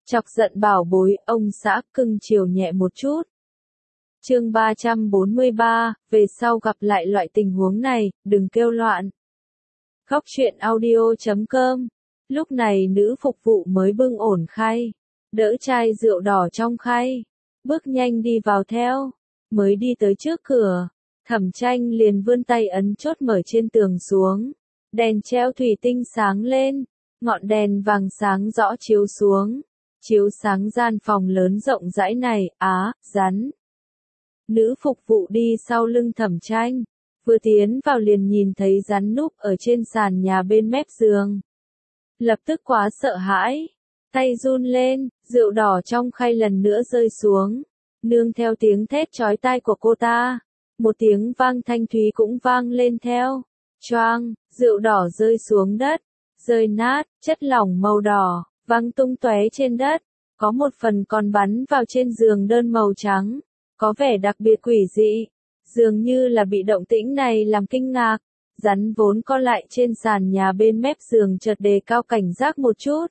Chọc giận bảo bối, ông xã cưng chiều nhẹ một chút. Chương 343, về sau gặp lại loại tình huống này, đừng kêu loạn. Góc truyện audio.com. Lúc này nữ phục vụ mới bưng ổn khay, đỡ chai rượu đỏ trong khay, bước nhanh đi vào theo. Mới đi tới trước cửa, Thẩm Tranh liền vươn tay ấn chốt mở trên tường xuống. Đèn treo thủy tinh sáng lên, ngọn đèn vàng sáng rõ chiếu xuống, chiếu sáng gian phòng lớn rộng rãi này. Rắn. Nữ phục vụ đi sau lưng Thẩm Tranh, vừa tiến vào liền nhìn thấy rắn núp ở trên sàn nhà bên mép giường. Lập tức quá sợ hãi, tay run lên, rượu đỏ trong khay lần nữa rơi xuống, nương theo tiếng thét chói tai của cô ta. Một tiếng vang thanh thúy cũng vang lên theo. Choang, rượu đỏ rơi xuống đất, rơi nát, chất lỏng màu đỏ văng tung tóe trên đất, có một phần còn bắn vào trên giường đơn màu trắng, có vẻ đặc biệt quỷ dị, dường như là bị động tĩnh này làm kinh ngạc. Rắn vốn co lại trên sàn nhà bên mép giường chợt đề cao cảnh giác một chút.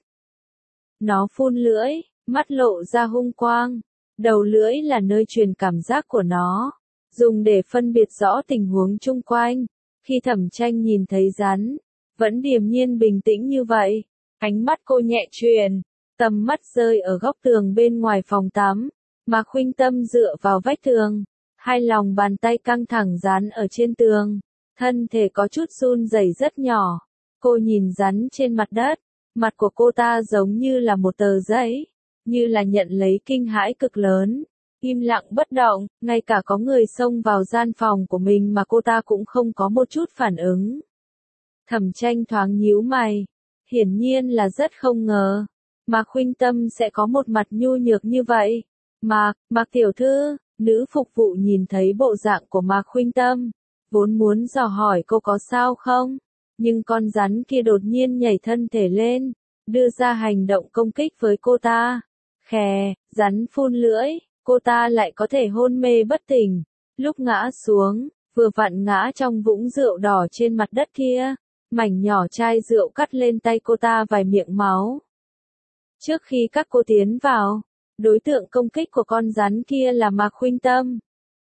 Nó phun lưỡi, mắt lộ ra hung quang, đầu lưỡi là nơi truyền cảm giác của nó, dùng để phân biệt rõ tình huống chung quanh. Khi Thẩm Tranh nhìn thấy rắn, vẫn điềm nhiên bình tĩnh như vậy, ánh mắt cô nhẹ chuyển, tầm mắt rơi ở góc tường bên ngoài phòng tắm, mà Khuynh Tâm dựa vào vách tường, hai lòng bàn tay căng thẳng dán ở trên tường, thân thể có chút run rẩy rất nhỏ. Cô nhìn rắn trên mặt đất, mặt của cô ta giống như là một tờ giấy, như là nhận lấy kinh hãi cực lớn, im lặng bất động, ngay cả có người xông vào gian phòng của mình mà cô ta cũng không có một chút phản ứng. Thẩm Tranh thoáng nhíu mày, hiển nhiên là rất không ngờ, mà Khuynh Tâm sẽ có một mặt nhu nhược như vậy. Mạc tiểu thư, nữ phục vụ nhìn thấy bộ dạng của Mạc Khuynh Tâm, vốn muốn dò hỏi cô có sao không, nhưng con rắn kia đột nhiên nhảy thân thể lên, đưa ra hành động công kích với cô ta. Khè, rắn phun lưỡi, cô ta lại có thể hôn mê bất tỉnh, lúc ngã xuống, vừa vặn ngã trong vũng rượu đỏ trên mặt đất kia, mảnh nhỏ chai rượu cắt lên tay cô ta vài miệng máu. Trước khi các cô tiến vào, đối tượng công kích của con rắn kia là Mạc Khuynh Tâm.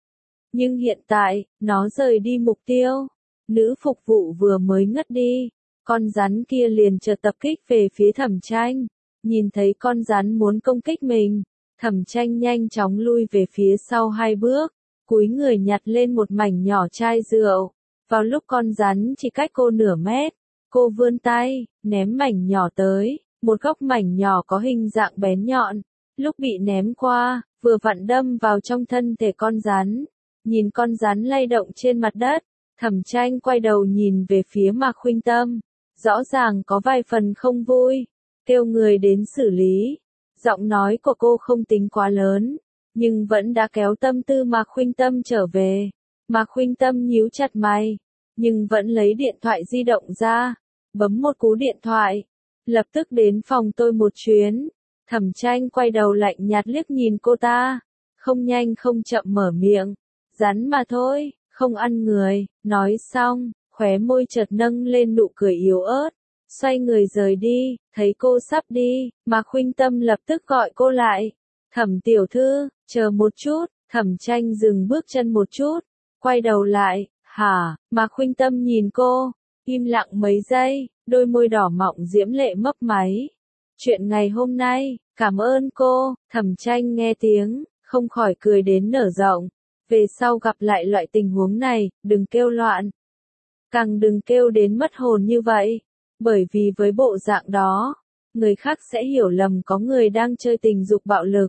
Nhưng hiện tại, nó rời đi mục tiêu, nữ phục vụ vừa mới ngất đi, con rắn kia liền chợt tập kích về phía Thẩm Tranh. Nhìn thấy con rắn muốn công kích mình, Thẩm Tranh nhanh chóng lui về phía sau 2 bước, cúi người nhặt lên một mảnh nhỏ chai rượu. Vào lúc con rắn chỉ cách cô nửa mét, cô vươn tay, ném mảnh nhỏ tới, một góc mảnh nhỏ có hình dạng bén nhọn. Lúc bị ném qua, vừa vặn đâm vào trong thân thể con rắn. Nhìn con rắn lay động trên mặt đất, Thẩm Tranh quay đầu nhìn về phía Mạc Khuynh Tâm, rõ ràng có vài phần không vui, kêu người đến xử lý. Giọng nói của cô không tính quá lớn, nhưng vẫn đã kéo tâm tư Mạc Khuynh Tâm trở về. Mạc Khuynh Tâm nhíu chặt mày, nhưng vẫn lấy điện thoại di động ra, bấm một cú điện thoại, lập tức đến phòng tôi một chuyến. Thẩm Tranh quay đầu lạnh nhạt liếc nhìn cô ta, không nhanh không chậm mở miệng, rắn mà thôi, không ăn người. Nói xong, khóe môi chợt nâng lên nụ cười yếu ớt, xoay người rời đi. Thấy cô sắp đi, Mạc Khuynh Tâm lập tức gọi cô lại. Thẩm tiểu thư, chờ một chút. Thẩm Tranh dừng bước chân một chút, quay đầu lại. Hả? Mạc Khuynh Tâm nhìn cô, im lặng mấy giây, đôi môi đỏ mọng diễm lệ mấp máy. Chuyện ngày hôm nay, cảm ơn cô. Thẩm Tranh nghe tiếng, không khỏi cười đến nở rộng. Về sau gặp lại loại tình huống này, đừng kêu loạn. Càng đừng kêu đến mất hồn như vậy. Bởi vì với bộ dạng đó, người khác sẽ hiểu lầm có người đang chơi tình dục bạo lực.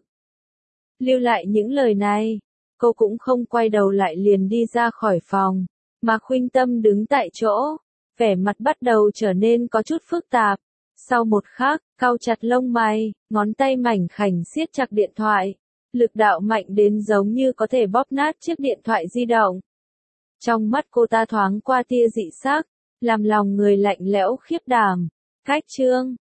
Lưu lại những lời này, cô cũng không quay đầu lại liền đi ra khỏi phòng. Mạc Khuynh Tâm đứng tại chỗ, vẻ mặt bắt đầu trở nên có chút phức tạp. Sau một khắc, cau chặt lông mày, ngón tay mảnh khảnh siết chặt điện thoại. Lực đạo mạnh đến giống như có thể bóp nát chiếc điện thoại di động. Trong mắt cô ta thoáng qua tia dị sắc, làm lòng người lạnh lẽo khiếp đảm. Cách chương